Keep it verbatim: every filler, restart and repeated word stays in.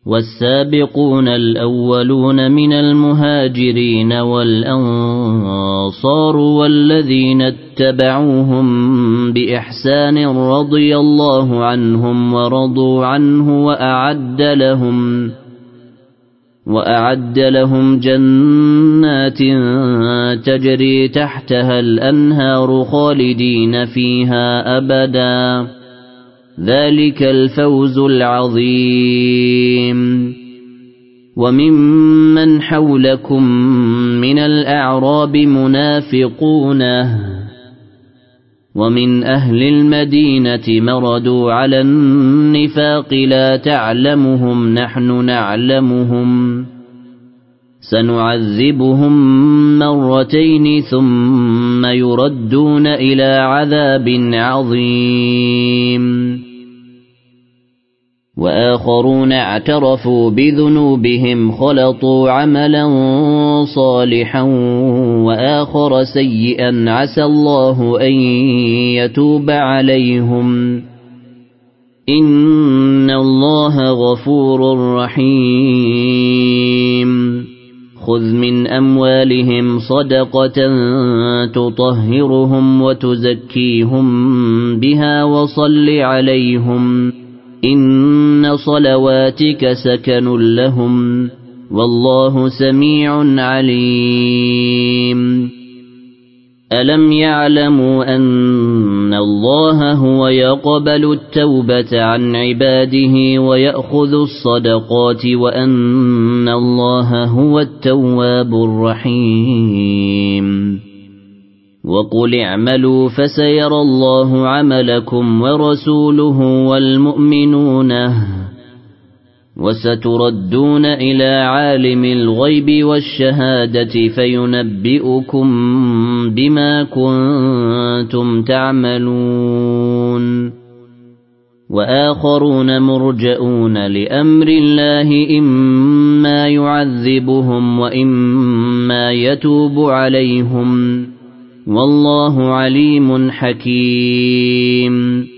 والسابقون الأولون من المهاجرين والأنصار والذين اتبعوهم بإحسان رضي الله عنهم ورضوا عنه وأعد لهم وأعد لهم جنات تجري تحتها الأنهار خالدين فيها أبدا ذلك الفوز العظيم. وممن حولكم من الأعراب منافقون ومن أهل المدينة مردوا على النفاق لا تعلمهم نحن نعلمهم سنعذبهم مرتين ثم يردون إلى عذاب عظيم. وآخرون اعترفوا بذنوبهم خلطوا عملا صالحا وآخر سيئا عسى الله أن يتوب عليهم إن الله غفور رحيم. خذ من أموالهم صدقة تطهرهم وتزكيهم بها وصل عليهم إن صلواتك سكن لهم والله سميع عليم. ألم يعلموا أن الله هو يقبل التوبة عن عباده ويأخذ الصدقات وأن الله هو التواب الرحيم. وقل اعملوا فسيرى الله عملكم ورسوله والمؤمنون وستردون إلى عالم الغيب والشهادة فينبئكم بما كنتم تعملون. وآخرون مرجئون لأمر الله إما يعذبهم وإما يتوب عليهم والله عليم حكيم.